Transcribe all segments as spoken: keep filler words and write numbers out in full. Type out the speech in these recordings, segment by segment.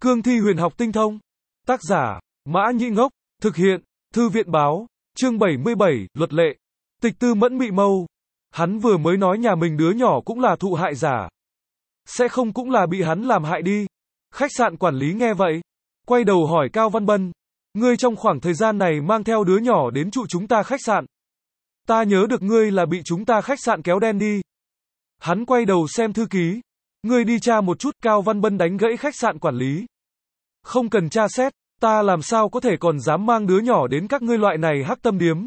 Cương thi huyền học tinh thông. Tác giả, Mã Nhĩ Ngốc. Thực hiện, Thư viện báo. Chương bảy mươi bảy, luật lệ. Tịch Tư Mẫn mị mâu. Hắn vừa mới nói nhà mình đứa nhỏ cũng là thụ hại giả. Sẽ không cũng là bị hắn làm hại đi. Khách sạn quản lý nghe vậy, quay đầu hỏi Cao Văn Bân. Ngươi trong khoảng thời gian này mang theo đứa nhỏ đến trụ chúng ta khách sạn. Ta nhớ được ngươi là bị chúng ta khách sạn kéo đen đi. Hắn quay đầu xem thư ký. Ngươi đi tra một chút. Cao Văn Bân đánh gãy khách sạn quản lý. Không cần tra xét, ta làm sao có thể còn dám mang đứa nhỏ đến các ngươi loại này hắc tâm điếm.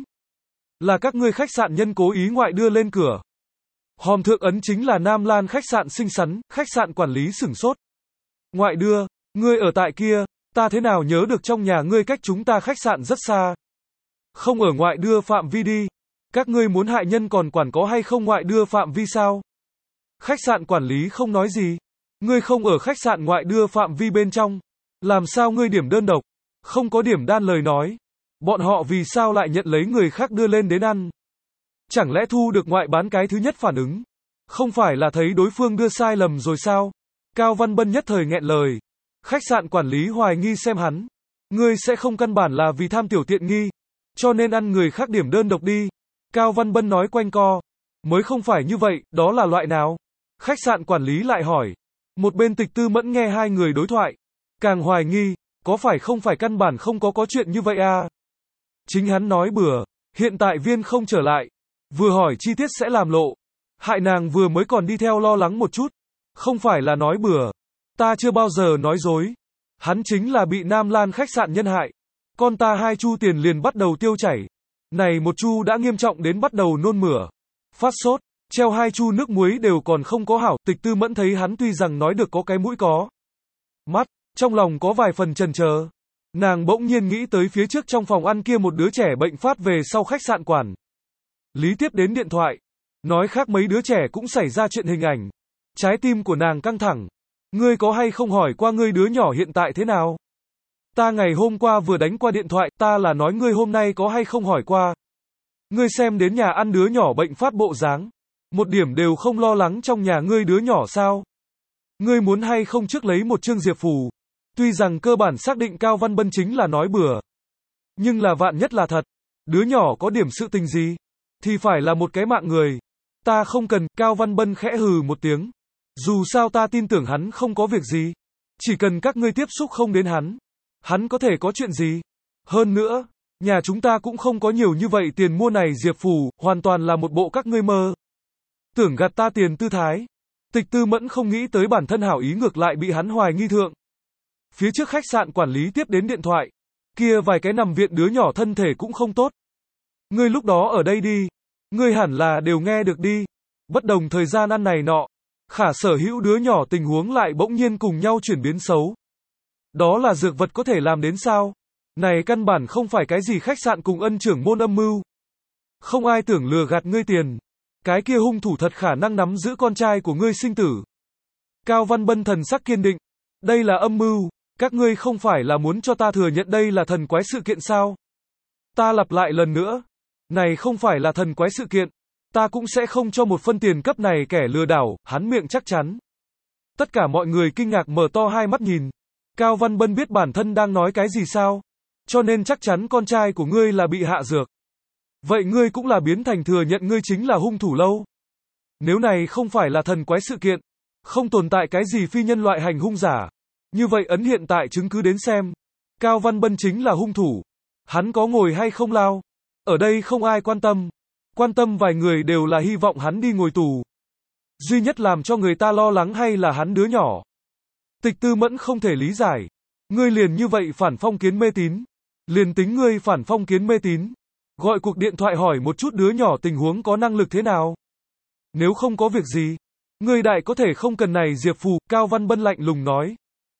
Là các ngươi khách sạn nhân cố ý ngoại đưa lên cửa. Hòm thượng ấn chính là Nam Lan khách sạn xinh xắn. Khách sạn quản lý sửng sốt. Ngoại đưa, ngươi ở tại kia, ta thế nào nhớ được trong nhà ngươi cách chúng ta khách sạn rất xa. Không ở ngoại đưa phạm vi đi. Các ngươi muốn hại nhân còn quản có hay không ngoại đưa phạm vi sao? Khách sạn quản lý không nói gì. Ngươi không ở khách sạn ngoại đưa phạm vi bên trong. Làm sao ngươi điểm đơn độc? Không có điểm đan lời nói. Bọn họ vì sao lại nhận lấy người khác đưa lên đến ăn? Chẳng lẽ thu được ngoại bán cái thứ nhất phản ứng? Không phải là thấy đối phương đưa sai lầm rồi sao? Cao Văn Bân nhất thời nghẹn lời. Khách sạn quản lý hoài nghi xem hắn. Ngươi sẽ không căn bản là vì tham tiểu tiện nghi, cho nên ăn người khác điểm đơn độc đi. Cao Văn Bân nói quanh co. Mới không phải như vậy, đó là loại nào? Khách sạn quản lý lại hỏi. Một bên Tịch Tư Mẫn nghe hai người đối thoại, càng hoài nghi, có phải không phải căn bản không có có chuyện như vậy à? Chính hắn nói bừa, hiện tại viên không trở lại, vừa hỏi chi tiết sẽ làm lộ. Hại nàng vừa mới còn đi theo lo lắng một chút, không phải là nói bừa. Ta chưa bao giờ nói dối. Hắn chính là bị Nam Lan khách sạn nhân hại. Con ta hai chu tiền liền bắt đầu tiêu chảy. Này một chu đã nghiêm trọng đến bắt đầu nôn mửa, phát sốt, treo hai chu nước muối đều còn không có hảo. Tịch Tư Mẫn thấy hắn tuy rằng nói được có cái mũi có mắt, trong lòng có vài phần chần chờ. Nàng bỗng nhiên nghĩ tới phía trước trong phòng ăn kia một đứa trẻ bệnh phát về sau khách sạn quản lý tiếp đến điện thoại, nói khác mấy đứa trẻ cũng xảy ra chuyện hình ảnh. Trái tim của nàng căng thẳng. Ngươi có hay không hỏi qua ngươi đứa nhỏ hiện tại thế nào? Ta ngày hôm qua vừa đánh qua điện thoại, ta là nói ngươi hôm nay có hay không hỏi qua. Ngươi xem đến nhà ăn đứa nhỏ bệnh phát bộ dáng, một điểm đều không lo lắng trong nhà ngươi đứa nhỏ sao? Ngươi muốn hay không trước lấy một chương diệp phù? Tuy rằng cơ bản xác định Cao Văn Bân chính là nói bừa, nhưng là vạn nhất là thật, đứa nhỏ có điểm sự tình gì, thì phải là một cái mạng người. Ta không cần. Cao Văn Bân khẽ hừ một tiếng. Dù sao ta tin tưởng hắn không có việc gì. Chỉ cần các ngươi tiếp xúc không đến hắn, hắn có thể có chuyện gì? Hơn nữa, nhà chúng ta cũng không có nhiều như vậy tiền mua này diệp phù, hoàn toàn là một bộ các ngươi mơ tưởng gạt ta tiền tư thái. Tịch Tư Mẫn không nghĩ tới bản thân hảo ý ngược lại bị hắn hoài nghi thượng. Phía trước khách sạn quản lý tiếp đến điện thoại, kia vài cái nằm viện đứa nhỏ thân thể cũng không tốt. Ngươi lúc đó ở đây đi, ngươi hẳn là đều nghe được đi. Bất đồng thời gian ăn này nọ, khả sở hữu đứa nhỏ tình huống lại bỗng nhiên cùng nhau chuyển biến xấu. Đó là dược vật có thể làm đến sao? Này căn bản không phải cái gì khách sạn cùng ân trưởng môn âm mưu. Không ai tưởng lừa gạt ngươi tiền. Cái kia hung thủ thật khả năng nắm giữ con trai của ngươi sinh tử. Cao Văn Bân thần sắc kiên định. Đây là âm mưu. Các ngươi không phải là muốn cho ta thừa nhận đây là thần quái sự kiện sao? Ta lặp lại lần nữa. Này không phải là thần quái sự kiện. Ta cũng sẽ không cho một phân tiền cấp này kẻ lừa đảo. Hắn miệng chắc chắn. Tất cả mọi người kinh ngạc mở to hai mắt nhìn. Cao Văn Bân biết bản thân đang nói cái gì sao? Cho nên chắc chắn con trai của ngươi là bị hạ dược. Vậy ngươi cũng là biến thành thừa nhận ngươi chính là hung thủ lâu. Nếu này không phải là thần quái sự kiện, không tồn tại cái gì phi nhân loại hành hung giả. Như vậy ấn hiện tại chứng cứ đến xem. Cao Văn Bân chính là hung thủ. Hắn có ngồi hay không lao? Ở đây không ai quan tâm. Quan tâm vài người đều là hy vọng hắn đi ngồi tù. Duy nhất làm cho người ta lo lắng hay là hắn đứa nhỏ. Tịch Tư Mẫn không thể lý giải. Ngươi liền như vậy phản phong kiến mê tín. Liền tính ngươi phản phong kiến mê tín. Gọi cuộc điện thoại hỏi một chút đứa nhỏ tình huống có năng lực thế nào. Nếu không có việc gì, ngươi đại có thể không cần này diệp phù. Cao Văn Bân lạnh lùng nói.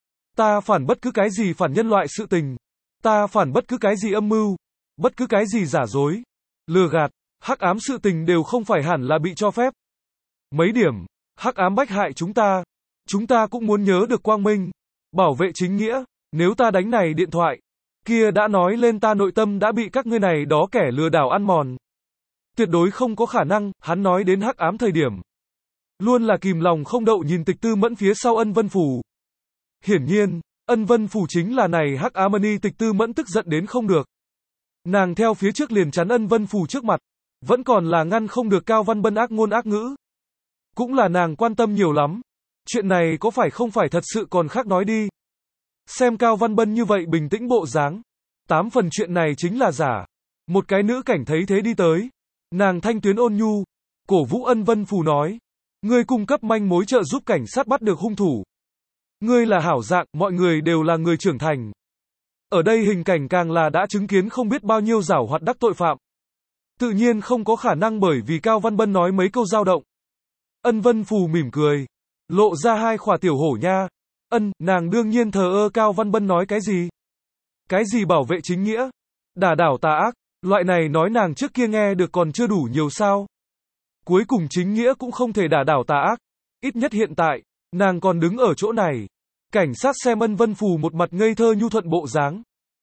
Ta phản bất cứ cái gì phản nhân loại sự tình. Ta phản bất cứ cái gì âm mưu. Bất cứ cái gì giả dối, lừa gạt, hắc ám sự tình đều không phải hẳn là bị cho phép. Mấy điểm, hắc ám bách hại chúng ta. Chúng ta cũng muốn nhớ được quang minh. Bảo vệ chính nghĩa. Nếu ta đánh này điện thoại, kia đã nói lên ta nội tâm đã bị các ngươi này đó kẻ lừa đảo ăn mòn. Tuyệt đối không có khả năng. Hắn nói đến hắc ám thời điểm, luôn là kìm lòng không đậu nhìn Tịch Tư Mẫn phía sau ân vân phủ. Hiển nhiên, Ân Vân Phủ chính là này Hắc Ám Ni Tịch Tư Mẫn tức giận đến không được. Nàng theo phía trước liền chắn Ân Vân Phủ trước mặt, vẫn còn là ngăn không được Cao Văn Bân ác ngôn ác ngữ. Cũng là nàng quan tâm nhiều lắm. Chuyện này có phải không phải thật sự còn khác nói đi. Xem Cao Văn Bân như vậy bình tĩnh bộ dáng. Tám phần chuyện này chính là giả. Một cái nữ cảnh thấy thế đi tới. Nàng thanh tuyến ôn nhu. Cổ vũ Ân Vân Phủ nói. Ngươi cung cấp manh mối trợ giúp cảnh sát bắt được hung thủ. Ngươi là hảo dạng, mọi người đều là người trưởng thành. Ở đây hình cảnh càng là đã chứng kiến không biết bao nhiêu giảo hoạt đắc tội phạm. Tự nhiên không có khả năng bởi vì Cao Văn Bân nói mấy câu dao động. Ân Vân Phù mỉm cười. Lộ ra hai khỏa tiểu hổ nha. Ân, nàng đương nhiên thờ ơ. Cao Văn Bân nói cái gì? Cái gì bảo vệ chính nghĩa? Đả đảo tà ác? Loại này nói nàng trước kia nghe được còn chưa đủ nhiều sao? Cuối cùng chính nghĩa cũng không thể đả đảo tà ác. Ít nhất hiện tại, nàng còn đứng ở chỗ này. Cảnh sát xem Ân Vân Phù một mặt ngây thơ nhu thuận bộ dáng.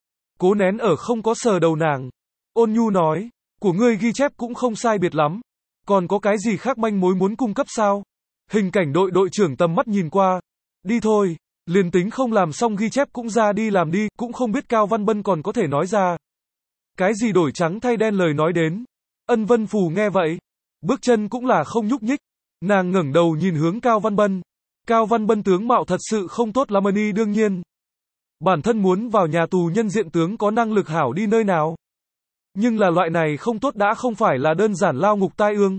Cố nén ở không có sờ đầu nàng. Ôn nhu nói, của ngươi ghi chép cũng không sai biệt lắm. Còn có cái gì khác manh mối muốn cung cấp sao? Hình cảnh đội đội trưởng tầm mắt nhìn qua. Đi thôi, liền tính không làm xong ghi chép cũng ra đi làm đi, cũng không biết Cao Văn Bân còn có thể nói ra. Cái gì đổi trắng thay đen lời nói đến. Ân Vân Phù nghe vậy. Bước chân cũng là không nhúc nhích. Nàng ngẩng đầu nhìn hướng Cao Văn Bân. Cao Văn Bân tướng mạo thật sự không tốt lắm đi đương nhiên. Bản thân muốn vào nhà tù nhân diện tướng có năng lực hảo đi nơi nào. Nhưng là loại này không tốt đã không phải là đơn giản lao ngục tai ương.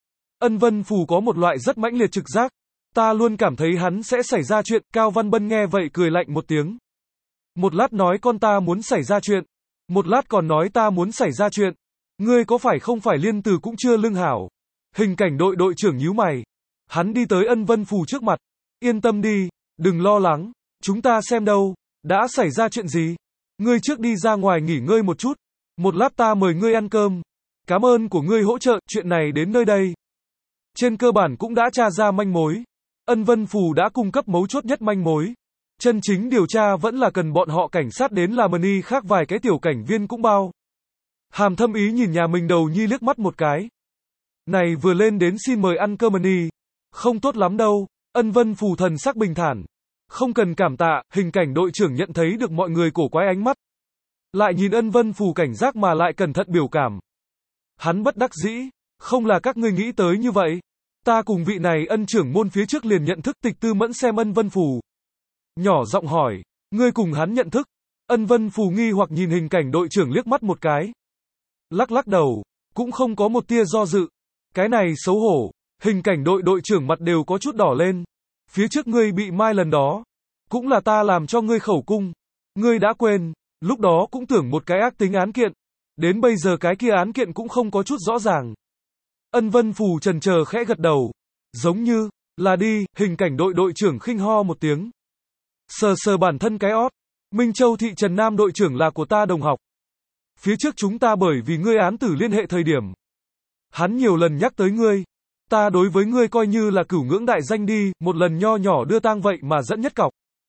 Ân Vân Phù có một loại rất mãnh liệt trực giác. Ta luôn cảm thấy hắn sẽ xảy ra chuyện. Cao Văn Bân nghe vậy cười lạnh một tiếng. Một lát nói con ta muốn xảy ra chuyện. Một lát còn nói ta muốn xảy ra chuyện. Ngươi có phải không phải liên từ cũng chưa lưng hảo. Hình cảnh đội đội trưởng nhíu mày. Hắn đi tới Ân Vân Phù trước mặt. Yên tâm đi, đừng lo lắng. Chúng ta xem đâu. Đã xảy ra chuyện gì? Ngươi trước đi ra ngoài nghỉ ngơi một chút. Một lát ta mời ngươi ăn cơm. Cảm ơn của ngươi hỗ trợ, chuyện này đến nơi đây. Trên cơ bản cũng đã tra ra manh mối. Ân Vân Phù đã cung cấp mấu chốt nhất manh mối. Chân chính điều tra vẫn là cần bọn họ cảnh sát đến làm ni khác vài cái tiểu cảnh viên cũng bao. Hàm thâm ý nhìn nhà mình đầu nhi liếc mắt một cái. Này vừa lên đến xin mời ăn cơm ni. Không tốt lắm đâu. Ân Vân Phù thần sắc bình thản. Không cần cảm tạ, hình cảnh đội trưởng nhận thấy được mọi người cổ quái ánh mắt. Lại nhìn Ân Vân Phù cảnh giác mà lại cẩn thận biểu cảm. Hắn bất đắc dĩ, không là các ngươi nghĩ tới như vậy. Ta cùng vị này Ân trưởng môn phía trước liền nhận thức. Tịch Tư Mẫn xem Ân Vân Phù. Nhỏ giọng hỏi, ngươi cùng hắn nhận thức. Ân Vân Phù nghi hoặc nhìn hình cảnh đội trưởng liếc mắt một cái. Lắc lắc đầu, cũng không có một tia do dự. Cái này xấu hổ, hình cảnh đội đội trưởng mặt đều có chút đỏ lên. Phía trước ngươi bị mai lần đó, cũng là ta làm cho ngươi khẩu cung. Ngươi đã quên, lúc đó cũng tưởng một cái ác tính án kiện. Đến bây giờ cái kia án kiện cũng không có chút rõ ràng. Ân Vân Phù chần chờ khẽ gật đầu. Giống như, là đi, hình cảnh đội đội trưởng khinh ho một tiếng. Sờ sờ bản thân cái ót. Minh Châu thị Trần Nam đội trưởng là của ta đồng học. Phía trước chúng ta bởi vì ngươi án tử liên hệ thời điểm. Hắn nhiều lần nhắc tới ngươi. Ta đối với ngươi coi như là cửu ngưỡng đại danh đi, một lần nho nhỏ đưa tang vậy mà dẫn nhất cọc.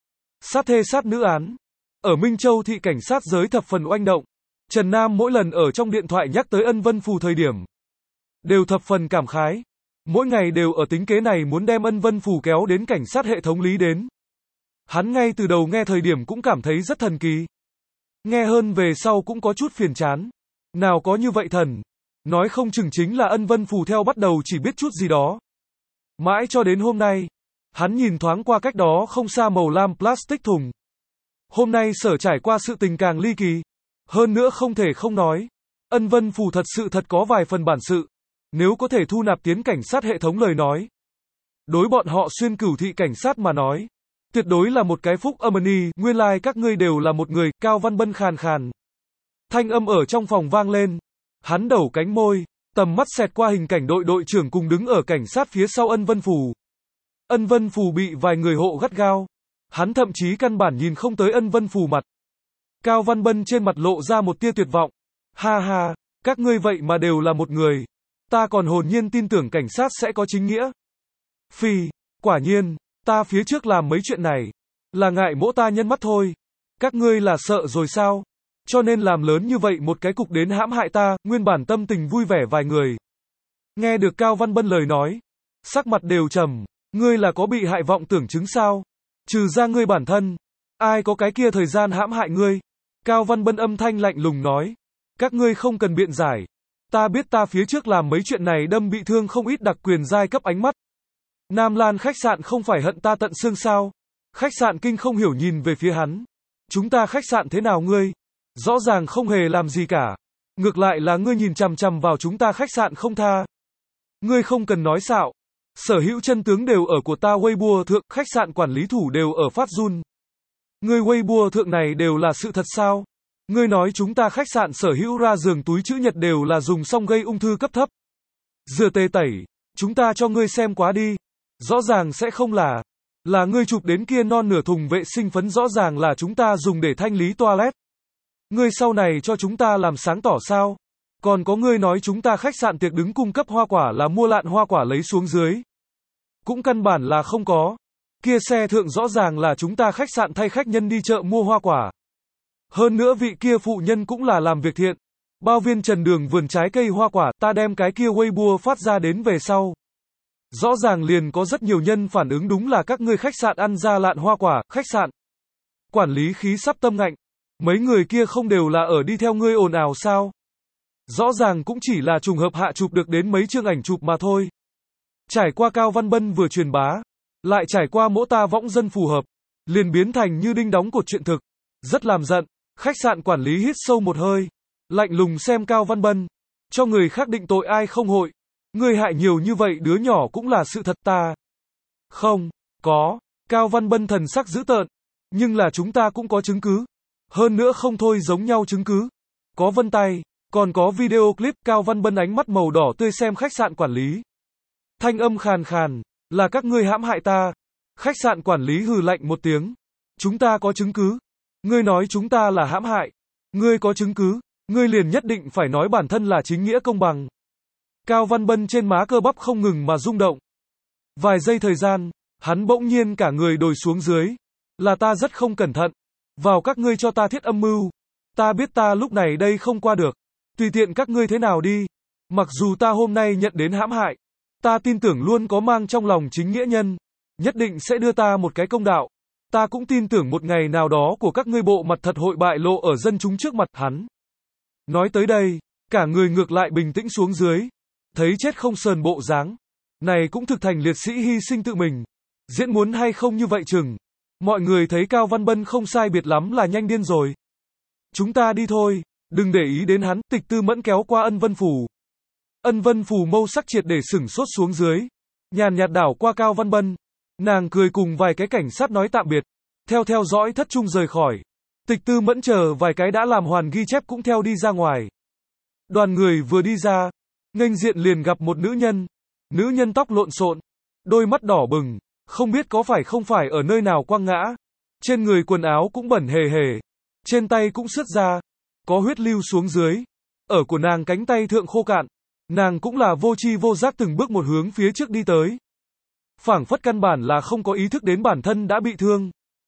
Sát thê sát nữ án. Ở Minh Châu thị cảnh sát giới thập phần oanh động. Trần Nam mỗi lần ở trong điện thoại nhắc tới Ân Vân Phù thời điểm. Đều thập phần cảm khái. Mỗi ngày đều ở tính kế này muốn đem Ân Vân Phù kéo đến cảnh sát hệ thống lý đến. Hắn ngay từ đầu nghe thời điểm cũng cảm thấy rất thần kỳ. Nghe hơn về sau cũng có chút phiền chán. Nào có như vậy thần. Nói không chừng chính là Ân Vân Phù theo bắt đầu chỉ biết chút gì đó. Mãi cho đến hôm nay. Hắn nhìn thoáng qua cách đó không xa màu lam plastic thùng. Hôm nay sở trải qua sự tình càng ly kỳ. Hơn nữa không thể không nói. Ân Vân Phù thật sự thật có vài phần bản sự. Nếu có thể thu nạp tiến cảnh sát hệ thống lời nói. Đối bọn họ xuyên cửu thị cảnh sát mà nói. Tuyệt đối là một cái phúc âm ni. Nguyên lai like các ngươi đều là một người. Cao Văn Bân khàn khàn. Thanh âm ở trong phòng vang lên. Hắn đầu cánh môi. Tầm mắt xẹt qua hình cảnh đội đội trưởng cùng đứng ở cảnh sát phía sau Ân Vân Phù. Ân Vân Phù bị vài người hộ gắt gao. Hắn thậm chí căn bản nhìn không tới Ân Vân Phù mặt. Cao Văn Bân trên mặt lộ ra một tia tuyệt vọng. Ha ha, các ngươi vậy mà đều là một người. Ta còn hồn nhiên tin tưởng cảnh sát sẽ có chính nghĩa. Phi, quả nhiên, ta phía trước làm mấy chuyện này. Là ngại mỗ ta nhân mắt thôi. Các ngươi là sợ rồi sao? Cho nên làm lớn như vậy một cái cục đến hãm hại ta, nguyên bản tâm tình vui vẻ vài người. Nghe được Cao Văn Bân lời nói. Sắc mặt đều trầm. Ngươi là có bị hại vọng tưởng chứng sao? Trừ ra ngươi bản thân. Ai có cái kia thời gian hãm hại ngươi? Cao Văn Bân âm thanh lạnh lùng nói. Các ngươi không cần biện giải. Ta biết ta phía trước làm mấy chuyện này đâm bị thương không ít đặc quyền giai cấp ánh mắt. Nam Lan khách sạn không phải hận ta tận xương sao? Khách sạn kinh không hiểu nhìn về phía hắn. Chúng ta khách sạn thế nào ngươi? Rõ ràng không hề làm gì cả. Ngược lại là ngươi nhìn chằm chằm vào chúng ta khách sạn không tha. Ngươi không cần nói xạo. Sở hữu chân tướng đều ở của ta Weibo thượng, khách sạn quản lý thủ đều ở Phát Jun. Ngươi Weibo thượng này đều là sự thật sao? Ngươi nói chúng ta khách sạn sở hữu ra giường túi chữ nhật đều là dùng xong gây ung thư cấp thấp. Rửa tê tẩy, chúng ta cho ngươi xem quá đi. Rõ ràng sẽ không là, là ngươi chụp đến kia non nửa thùng vệ sinh phấn rõ ràng là chúng ta dùng để thanh lý toilet. Ngươi sau này cho chúng ta làm sáng tỏ sao? Còn có ngươi nói chúng ta khách sạn tiệc đứng cung cấp hoa quả là mua lạn hoa quả lấy xuống dưới. Cũng căn bản là không có. Kia xe thượng rõ ràng là chúng ta khách sạn thay khách nhân đi chợ mua hoa quả. Hơn nữa vị kia phụ nhân cũng là làm việc thiện. Bao viên trần đường vườn trái cây hoa quả, ta đem cái kia Weibo phát ra đến về sau. Rõ ràng liền có rất nhiều nhân phản ứng đúng là các ngươi khách sạn ăn ra lạn hoa quả, khách sạn. Quản lý khí sắp tâm ngạnh. Mấy người kia không đều là ở đi theo ngươi ồn ào sao? Rõ ràng cũng chỉ là trùng hợp hạ chụp được đến mấy chương ảnh chụp mà thôi. Trải qua Cao Văn Bân vừa truyền bá, lại trải qua mỗ ta võng dân phù hợp, liền biến thành như đinh đóng cột chuyện thực. Rất làm giận, khách sạn quản lý hít sâu một hơi, lạnh lùng xem Cao Văn Bân, cho người khác định tội ai không hội. Ngươi hại nhiều như vậy đứa nhỏ cũng là sự thật ta. Không, có, Cao Văn Bân thần sắc dữ tợn, nhưng là chúng ta cũng có chứng cứ. Hơn nữa không thôi giống nhau chứng cứ. Có vân tay, còn có video clip. Cao Văn Bân ánh mắt màu đỏ tươi xem khách sạn quản lý. Thanh âm khàn khàn, là các ngươi hãm hại ta. Khách sạn quản lý hừ lạnh một tiếng. Chúng ta có chứng cứ. Ngươi nói chúng ta là hãm hại. Ngươi có chứng cứ, ngươi liền nhất định phải nói bản thân là chính nghĩa công bằng. Cao Văn Bân trên má cơ bắp không ngừng mà rung động. Vài giây thời gian, hắn bỗng nhiên cả người đồi xuống dưới. Là ta rất không cẩn thận. Vào các ngươi cho ta thiết âm mưu. Ta biết ta lúc này đây không qua được. Tùy tiện các ngươi thế nào đi. Mặc dù ta hôm nay nhận đến hãm hại. Ta tin tưởng luôn có mang trong lòng chính nghĩa nhân. Nhất định sẽ đưa ta một cái công đạo. Ta cũng tin tưởng một ngày nào đó của các ngươi bộ mặt thật hội bại lộ ở dân chúng trước mặt hắn. Nói tới đây, cả người ngược lại bình tĩnh xuống dưới. Thấy chết không sờn bộ dáng. Này cũng thực thành liệt sĩ hy sinh tự mình. Diễn muốn hay không như vậy chừng. Mọi người thấy Cao Văn Bân không sai biệt lắm là nhanh điên rồi. Chúng ta đi thôi, đừng để ý đến hắn. Tịch Tư Mẫn kéo qua Ân Vân Phủ. Ân Vân Phủ mâu sắc triệt để sửng sốt xuống dưới. Nhàn nhạt đảo qua Cao Văn Bân. Nàng cười cùng vài cái cảnh sát nói tạm biệt. Theo theo dõi thất trung rời khỏi. Tịch Tư Mẫn chờ vài cái đã làm hoàn ghi chép cũng theo đi ra ngoài. Đoàn người vừa đi ra, nghênh diện liền gặp một nữ nhân. Nữ nhân tóc lộn xộn, đôi mắt đỏ bừng, không biết có phải không phải ở nơi nào quăng ngã. Trên người quần áo cũng bẩn hề hề, trên tay cũng sứt ra, có huyết lưu xuống dưới. Ở của nàng cánh tay thượng khô cạn, nàng cũng là vô tri vô giác từng bước một hướng phía trước đi tới. Phảng phất căn bản là không có ý thức đến bản thân đã bị thương.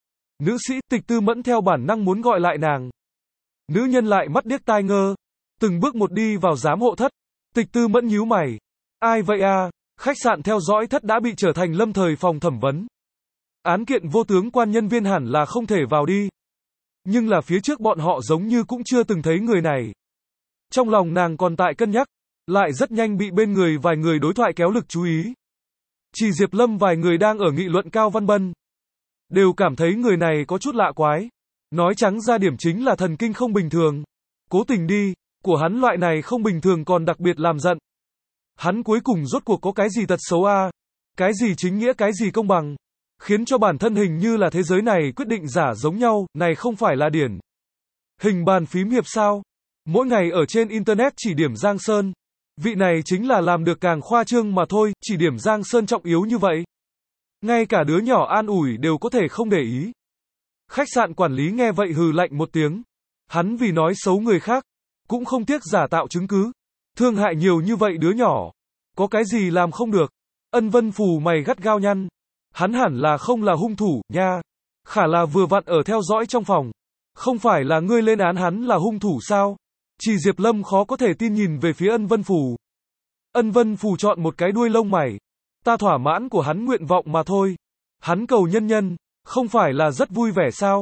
Nữ sĩ Tịch Tư Mẫn theo bản năng muốn gọi lại nàng. Nữ nhân lại mắt điếc tai ngơ, từng bước một đi vào giám hộ thất. Tịch Tư Mẫn nhíu mày. Ai vậy à? Khách sạn theo dõi thất đã bị trở thành lâm thời phòng thẩm vấn. Án kiện vô tướng quan nhân viên hẳn là không thể vào đi. Nhưng là phía trước bọn họ giống như cũng chưa từng thấy người này. Trong lòng nàng còn tại cân nhắc, lại rất nhanh bị bên người vài người đối thoại kéo lực chú ý. Chỉ Diệp Lâm vài người đang ở nghị luận Cao Văn Bân. Đều cảm thấy người này có chút lạ quái. Nói trắng ra điểm chính là thần kinh không bình thường. Cố tình đi, của hắn loại này không bình thường còn đặc biệt làm giận. Hắn cuối cùng rốt cuộc có cái gì tật xấu a? À? Cái gì chính nghĩa cái gì công bằng? Khiến cho bản thân hình như là thế giới này quyết định giả giống nhau, này không phải là điển hình bàn phím hiệp sao? Mỗi ngày ở trên Internet chỉ điểm Giang Sơn. Vị này chính là làm được càng khoa trương mà thôi, chỉ điểm Giang Sơn trọng yếu như vậy. Ngay cả đứa nhỏ an ủi đều có thể không để ý. Khách sạn quản lý nghe vậy hừ lạnh một tiếng. Hắn vì nói xấu người khác, cũng không tiếc giả tạo chứng cứ. Thương hại nhiều như vậy đứa nhỏ. Có cái gì làm không được? Ân Vân Phù mày gắt gao nhăn. Hắn hẳn là không là hung thủ, nha. Khả là vừa vặn ở theo dõi trong phòng. Không phải là ngươi lên án hắn là hung thủ sao? Chỉ Diệp Lâm khó có thể tin nhìn về phía Ân Vân Phù. Ân Vân Phù chọn một cái đuôi lông mày. Ta thỏa mãn của hắn nguyện vọng mà thôi. Hắn cầu nhân nhân, không phải là rất vui vẻ sao?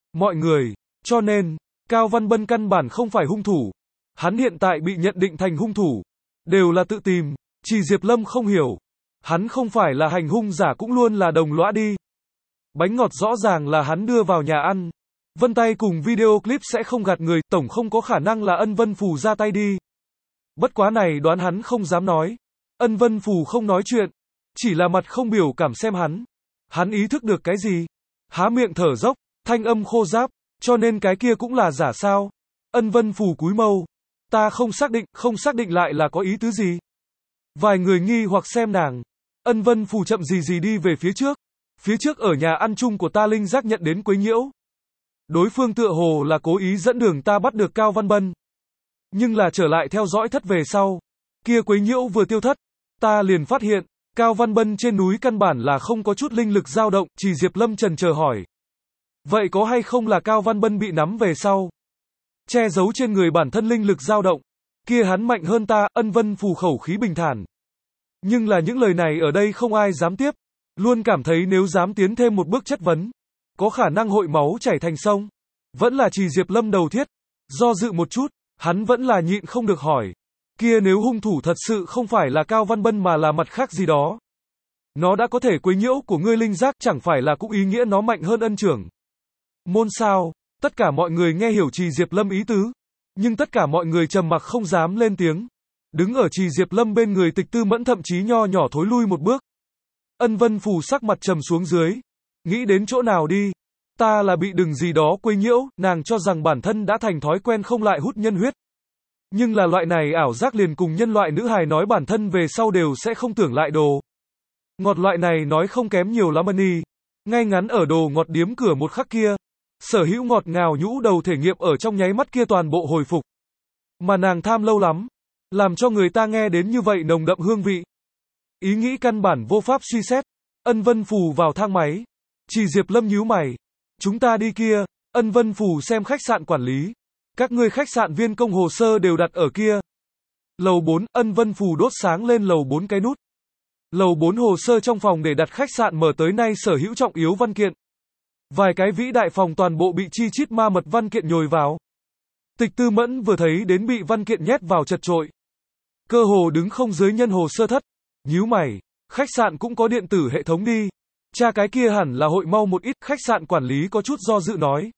mọi người. Cho nên, Cao Văn Bân căn bản không phải hung thủ. Hắn hiện tại bị nhận định thành hung thủ. Đều là tự tìm. Chỉ Diệp Lâm không hiểu. Hắn không phải là hành hung giả cũng luôn là đồng lõa đi. Bánh ngọt rõ ràng là hắn đưa vào nhà ăn. Vân tay cùng video clip sẽ không gạt người, tổng không có khả năng là Ân Vân Phù ra tay đi. Bất quá này đoán hắn không dám nói. Ân Vân Phù không nói chuyện. Chỉ là mặt không biểu cảm xem hắn. Hắn ý thức được cái gì? Há miệng thở dốc, thanh âm khô ráp, cho nên cái kia cũng là giả sao? Ân Vân Phù cúi mâu. Ta không xác định, không xác định lại là có ý tứ gì? Vài người nghi hoặc xem nàng. Ân Vân Phù chậm gì gì đi về phía trước. Phía trước ở nhà ăn chung của ta linh giác nhận đến quấy nhiễu. Đối phương tựa hồ là cố ý dẫn đường ta bắt được Cao Văn Bân. Nhưng là trở lại theo dõi thất về sau. Kia quấy nhiễu vừa tiêu thất. Ta liền phát hiện, Cao Văn Bân trên núi căn bản là không có chút linh lực dao động, chỉ Diệp Lâm trần chờ hỏi. Vậy có hay không là Cao Văn Bân bị nắm về sau? Che giấu trên người bản thân linh lực dao động. Kia hắn mạnh hơn ta, Ân Vân Phù khẩu khí bình thản. Nhưng là những lời này ở đây không ai dám tiếp. Luôn cảm thấy nếu dám tiến thêm một bước chất vấn. Có khả năng hội máu chảy thành sông. Vẫn là chỉ Diệp Lâm đầu thiết. Do dự một chút, hắn vẫn là nhịn không được hỏi. Kia nếu hung thủ thật sự không phải là Cao Văn Bân mà là mặt khác gì đó. Nó đã có thể quấy nhiễu của ngươi linh giác chẳng phải là cũng ý nghĩa nó mạnh hơn Ân trưởng. Môn sao, tất cả mọi người nghe hiểu Trì Diệp Lâm ý tứ. Nhưng tất cả mọi người trầm mặc không dám lên tiếng. Đứng ở Trì Diệp Lâm bên người Tịch Tư Mẫn thậm chí nho nhỏ thối lui một bước. Ân Vân Phù sắc mặt trầm xuống dưới. Nghĩ đến chỗ nào đi. Ta là bị đừng gì đó quấy nhiễu, nàng cho rằng bản thân đã thành thói quen không lại hút nhân huyết. Nhưng là loại này ảo giác liền cùng nhân loại nữ hài nói bản thân về sau đều sẽ không tưởng lại đồ. Ngọt loại này nói không kém nhiều lắm ân. Ngay ngắn ở đồ ngọt điếm cửa một khắc kia. Sở hữu ngọt ngào nhũ đầu thể nghiệm ở trong nháy mắt kia toàn bộ hồi phục. Mà nàng tham lâu lắm. Làm cho người ta nghe đến như vậy nồng đậm hương vị. Ý nghĩ căn bản vô pháp suy xét. Ân Vân Phù vào thang máy. Chỉ Diệp Lâm nhíu mày. Chúng ta đi kia. Ân Vân Phù xem khách sạn quản lý. Các ngươi khách sạn viên công hồ sơ đều đặt ở kia. Lầu bốn, Ân Vân Phù đốt sáng lên lầu bốn cái nút. Lầu bốn hồ sơ trong phòng để đặt khách sạn mở tới nay sở hữu trọng yếu văn kiện. Vài cái vĩ đại phòng toàn bộ bị chi chít ma mật văn kiện nhồi vào. Tịch Tư Mẫn vừa thấy đến bị văn kiện nhét vào chật trội. Cơ hồ đứng không dưới nhân hồ sơ thất. Nhíu mày, khách sạn cũng có điện tử hệ thống đi. Cha cái kia hẳn là hội mau một ít, khách sạn quản lý có chút do dự nói.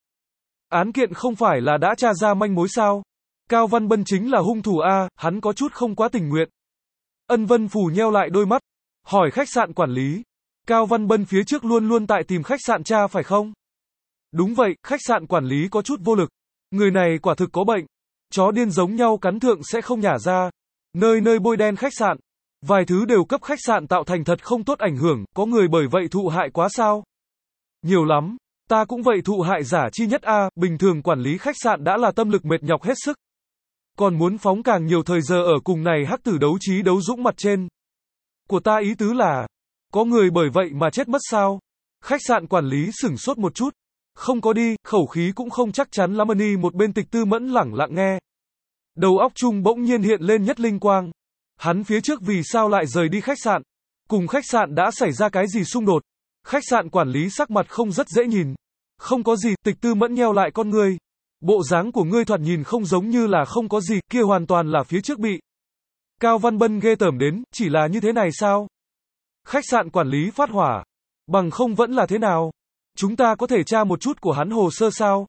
Án kiện không phải là đã tra ra manh mối sao? Cao Văn Bân chính là hung thủ a, hắn có chút không quá tình nguyện. Ân Vân Phù nheo lại đôi mắt, hỏi khách sạn quản lý. Cao Văn Bân phía trước luôn luôn tại tìm khách sạn tra phải không? Đúng vậy, khách sạn quản lý có chút vô lực. Người này quả thực có bệnh. Chó điên giống nhau cắn thượng sẽ không nhả ra. Nơi nơi bôi đen khách sạn. Vài thứ đều cấp khách sạn tạo thành thật không tốt ảnh hưởng, có người bởi vậy thụ hại quá sao? Nhiều lắm. Ta cũng vậy thụ hại giả chi nhất a, bình thường quản lý khách sạn đã là tâm lực mệt nhọc hết sức. Còn muốn phóng càng nhiều thời giờ ở cùng này hắc tử đấu trí đấu dũng mặt trên. Của ta ý tứ là, có người bởi vậy mà chết mất sao? Khách sạn quản lý sửng sốt một chút. Không có đi, khẩu khí cũng không chắc chắn lắm ân. Một bên Tịch Tư Mẫn lẳng lặng nghe. Đầu óc chung bỗng nhiên hiện lên nhất linh quang. Hắn phía trước vì sao lại rời đi khách sạn? Cùng khách sạn đã xảy ra cái gì xung đột? Khách sạn quản lý sắc mặt không rất dễ nhìn. Không có gì, Tịch Tư Mẫn nheo lại con ngươi. Bộ dáng của ngươi thoạt nhìn không giống như là không có gì, kia hoàn toàn là phía trước bị. Cao Văn Bân ghê tởm đến, chỉ là như thế này sao? Khách sạn quản lý phát hỏa. Bằng không vẫn là thế nào? Chúng ta có thể tra một chút của hắn hồ sơ sao?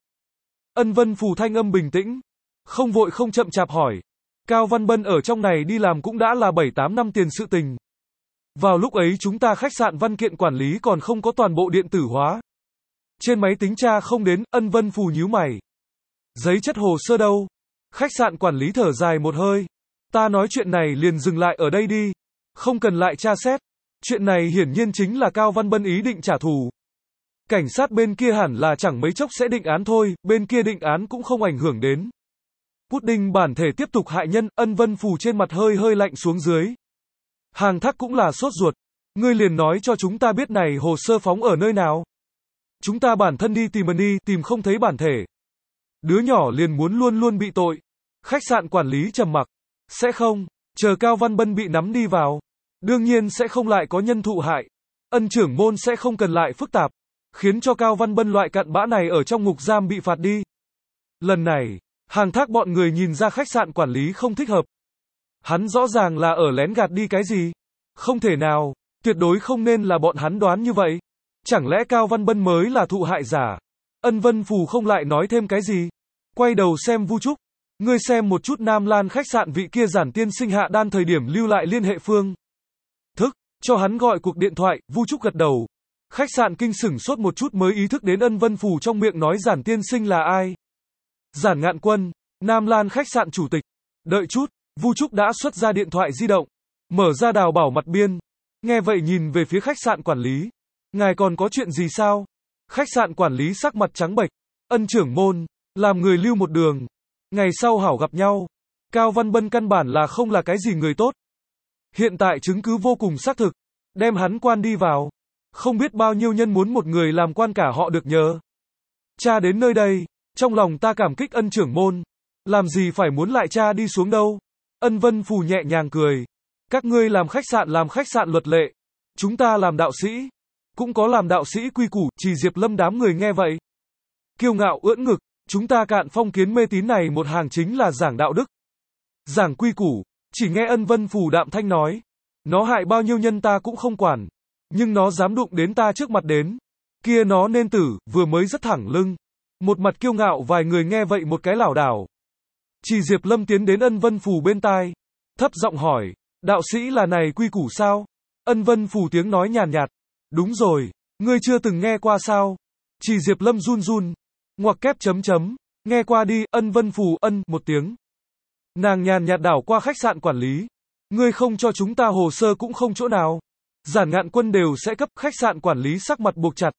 Ân Vân Phù thanh âm bình tĩnh. Không vội không chậm chạp hỏi. Cao Văn Bân ở trong này đi làm cũng đã là bảy tám năm tiền sự tình. Vào lúc ấy chúng ta khách sạn văn kiện quản lý còn không có toàn bộ điện tử hóa. Trên máy tính tra không đến, Ân Vân Phù nhíu mày. Giấy chất hồ sơ đâu? Khách sạn quản lý thở dài một hơi. Ta nói chuyện này liền dừng lại ở đây đi. Không cần lại tra xét. Chuyện này hiển nhiên chính là Cao Văn Bân ý định trả thù. Cảnh sát bên kia hẳn là chẳng mấy chốc sẽ định án thôi, bên kia định án cũng không ảnh hưởng đến. Pudding bản thể tiếp tục hại nhân, Ân Vân Phù trên mặt hơi hơi lạnh xuống dưới. Hàng Thác cũng là sốt ruột. Ngươi liền nói cho chúng ta biết này hồ sơ phóng ở nơi nào. Chúng ta bản thân đi tìm đi, tìm không thấy bản thể. Đứa nhỏ liền muốn luôn luôn bị tội. Khách sạn quản lý trầm mặc. Sẽ không, chờ Cao Văn Bân bị nắm đi vào. Đương nhiên sẽ không lại có nhân thụ hại. Ân trưởng môn sẽ không cần lại phức tạp. khiến cho Cao Văn Bân loại cặn bã này ở trong ngục giam bị phạt đi. Lần này, Hàng Thác bọn người nhìn ra khách sạn quản lý không thích hợp. Hắn rõ ràng là ở lén gạt đi cái gì? Không thể nào, tuyệt đối không nên là bọn hắn đoán như vậy. Chẳng lẽ Cao Văn Bân mới là thụ hại giả? Ân Vân Phù không lại nói thêm cái gì. Quay đầu xem Vu Trúc. Ngươi xem một chút Nam Lan khách sạn vị kia giản tiên sinh hạ đan thời điểm lưu lại liên hệ phương thức, cho hắn gọi cuộc điện thoại. Vu Trúc gật đầu. Khách sạn kinh sửng sốt một chút mới ý thức đến Ân Vân Phù trong miệng nói giản tiên sinh là ai. Giản Ngạn Quân, Nam Lan khách sạn chủ tịch. Đợi chút, Vu Trúc đã xuất ra điện thoại di động, mở ra đào bảo mặt biên. Nghe vậy nhìn về phía khách sạn quản lý. Ngài còn có chuyện gì sao? Khách sạn quản lý sắc mặt trắng bệch. Ân trưởng môn, làm người lưu một đường. Ngày sau hảo gặp nhau. Cao Văn Bân căn bản là không là cái gì người tốt. Hiện tại chứng cứ vô cùng xác thực. Đem hắn quan đi vào. Không biết bao nhiêu nhân muốn một người làm quan cả họ được nhớ. Cha đến nơi đây, trong lòng ta cảm kích Ân trưởng môn. Làm gì phải muốn lại cha đi xuống đâu. Ân Vân Phù nhẹ nhàng cười. Các ngươi làm khách sạn làm khách sạn luật lệ. Chúng ta làm đạo sĩ. Cũng có làm đạo sĩ quy củ. Chỉ Diệp Lâm đám người nghe vậy. Kiêu ngạo ưỡn ngực. Chúng ta cạn phong kiến mê tín này một hàng chính là giảng đạo đức. Giảng quy củ. Chỉ nghe Ân Vân Phù đạm thanh nói. Nó hại bao nhiêu nhân ta cũng không quản. Nhưng nó dám đụng đến ta trước mặt đến. Kia nó nên tử, vừa mới rất thẳng lưng. Một mặt kiêu ngạo vài người nghe vậy một cái lảo đảo. Chỉ Diệp Lâm tiến đến Ân Vân Phù bên tai. Thấp giọng hỏi. Đạo sĩ là này quy củ sao? Ân Vân Phù tiếng nói nhàn nhạt. Đúng rồi, ngươi chưa từng nghe qua sao? Chỉ Diệp Lâm run run. Ngoặc kép chấm chấm. Nghe qua đi, Ân Vân Phù ân một tiếng. Nàng nhàn nhạt đảo qua khách sạn quản lý. Ngươi không cho chúng ta hồ sơ cũng không chỗ nào. Giản Ngạn Quân đều sẽ cấp. Khách sạn quản lý sắc mặt buộc chặt.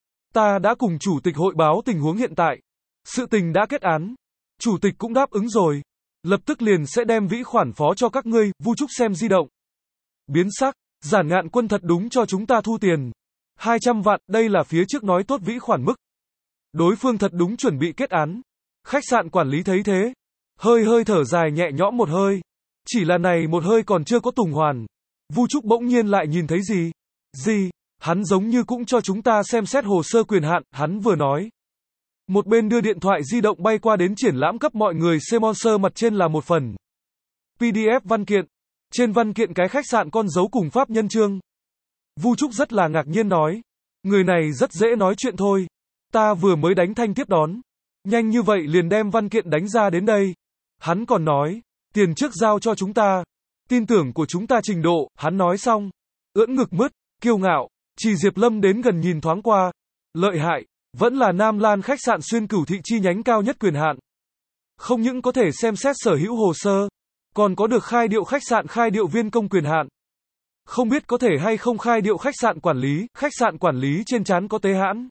Ta đã cùng chủ tịch hội báo tình huống hiện tại. Sự tình đã kết án. Chủ tịch cũng đáp ứng rồi. Lập tức liền sẽ đem vĩ khoản phó cho các ngươi. Vu Trúc xem di động. Biến sắc. Giản Ngạn Quân thật đúng cho chúng ta thu tiền. hai trăm vạn, đây là phía trước nói tốt vĩ khoản mức. Đối phương thật đúng chuẩn bị kết án. Khách sạn quản lý thấy thế. Hơi hơi thở dài nhẹ nhõm một hơi. Chỉ là này một hơi còn chưa có tùng hoàn. Vu Trúc bỗng nhiên lại nhìn thấy gì? Gì? Hắn giống như cũng cho chúng ta xem xét hồ sơ quyền hạn, hắn vừa nói. Một bên đưa điện thoại di động bay qua đến triển lãm cấp mọi người xem monster mặt trên là một phần pê đê ép văn kiện. Trên văn kiện cái khách sạn con dấu cùng pháp nhân chương. Vu Trúc rất là ngạc nhiên nói. Người này rất dễ nói chuyện thôi. Ta vừa mới đánh thanh tiếp đón. Nhanh như vậy liền đem văn kiện đánh ra đến đây. Hắn còn nói. Tiền trước giao cho chúng ta. Tin tưởng của chúng ta trình độ. Hắn nói xong. Ưỡn ngực mứt. Kiêu ngạo. Chỉ Diệp Lâm đến gần nhìn thoáng qua. Lợi hại. Vẫn là Nam Lan khách sạn xuyên cửu thị chi nhánh cao nhất quyền hạn. Không những có thể xem xét sở hữu hồ sơ. Còn có được khai điệu khách sạn khai điệu viên công quyền hạn. Không biết có thể hay không khai điệu khách sạn quản lý. Khách sạn quản lý trên trán có tế hãn.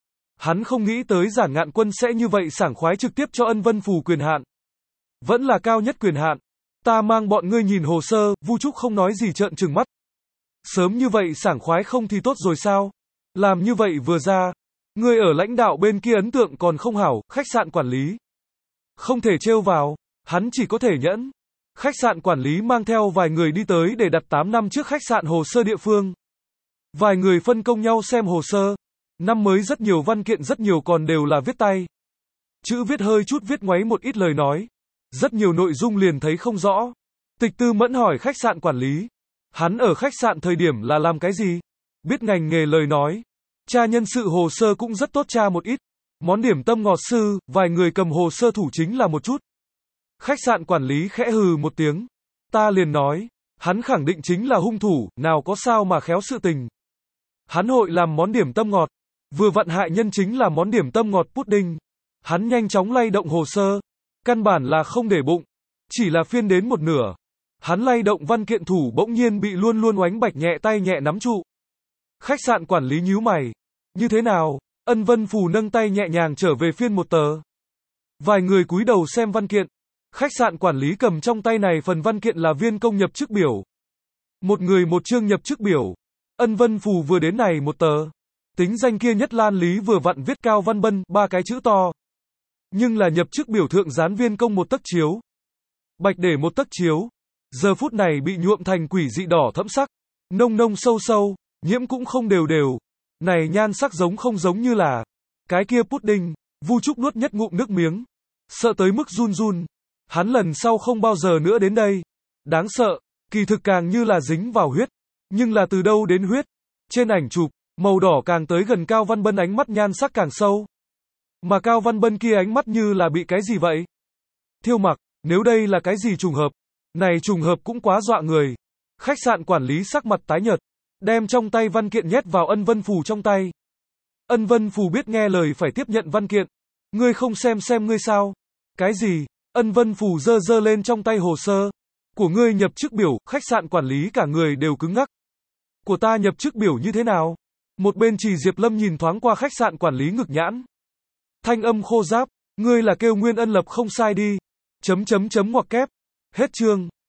Hắn không nghĩ tới Giản Ngạn Quân sẽ như vậy sảng khoái trực tiếp cho Ân Vân Phù quyền hạn. Vẫn là cao nhất quyền hạn. Ta mang bọn ngươi nhìn hồ sơ. Vu Trúc không nói gì trợn trừng mắt. Sớm như vậy sảng khoái không thì tốt rồi sao? Làm như vậy vừa ra. Ngươi ở lãnh đạo bên kia ấn tượng còn không hảo. Khách sạn quản lý. Không thể trêu vào. Hắn chỉ có thể nhẫn. Khách sạn quản lý mang theo vài người đi tới để đặt tám năm trước khách sạn hồ sơ địa phương. Vài người phân công nhau xem hồ sơ. Năm mới rất nhiều văn kiện rất nhiều còn đều là viết tay. Chữ viết hơi chút viết ngoáy một ít lời nói. Rất nhiều nội dung liền thấy không rõ. Tịch Tư Mẫn hỏi khách sạn quản lý. Hắn ở khách sạn thời điểm là làm cái gì? Biết ngành nghề lời nói. Tra nhân sự hồ sơ cũng rất tốt tra một ít. Món điểm tâm ngọt sư, vài người cầm hồ sơ thủ chính là một chút. Khách sạn quản lý khẽ hừ một tiếng. Ta liền nói. Hắn khẳng định chính là hung thủ, nào có sao mà khéo sự tình. Hắn hội làm món điểm tâm ngọt. Vừa vặn hại nhân chính là món điểm tâm ngọt pudding. Hắn nhanh chóng lay động hồ sơ. Căn bản là không để bụng. Chỉ là phiên đến một nửa. Hắn lay động văn kiện thủ bỗng nhiên bị luôn luôn oánh bạch nhẹ tay nhẹ nắm trụ. Khách sạn quản lý nhíu mày. Như thế nào? Ân Vân Phù nâng tay nhẹ nhàng trở về phiên một tờ. Vài người cúi đầu xem văn kiện. Khách sạn quản lý cầm trong tay này phần văn kiện là viên công nhập chức biểu. Một người một chương nhập chức biểu. Ân Vân Phù vừa đến này một tờ. Tính danh kia Nhất Lan Lý vừa vặn viết Cao Văn Bân, ba cái chữ to. Nhưng là nhập chức biểu thượng dán viên công một tấc chiếu. Bạch để một tấc chiếu. Giờ phút này bị nhuộm thành quỷ dị đỏ thẫm sắc. Nông nông sâu sâu, nhiễm cũng không đều đều. Này nhan sắc giống không giống như là cái kia pudding. Vu Trúc nuốt nhất ngụm nước miếng, sợ tới mức run run. Hắn lần sau không bao giờ nữa đến đây. Đáng sợ, kỳ thực càng như là dính vào huyết. Nhưng là từ đâu đến huyết? Trên ảnh chụp, màu đỏ càng tới gần Cao Văn Bân ánh mắt nhan sắc càng sâu. Mà Cao Văn Bân kia ánh mắt như là bị cái gì vậy? Thiêu Mặc, nếu đây là cái gì trùng hợp? Này trùng hợp cũng quá dọa người. Khách sạn quản lý sắc mặt tái nhợt, đem trong tay văn kiện nhét vào Ân Vân Phù trong tay. Ân Vân Phù biết nghe lời phải tiếp nhận văn kiện. Ngươi không xem xem ngươi sao? Cái gì? Ân Vân Phù giơ giơ lên trong tay hồ sơ. Của ngươi nhập chức biểu, khách sạn quản lý cả người đều cứng ngắc. Của ta nhập chức biểu như thế nào? Một bên Trì Diệp Lâm nhìn thoáng qua khách sạn quản lý ngực nhãn. Thanh âm khô ráp, ngươi là kêu Nguyên Ân Lập không sai đi. Chấm chấm chấm ngoặc kép. Hết chương.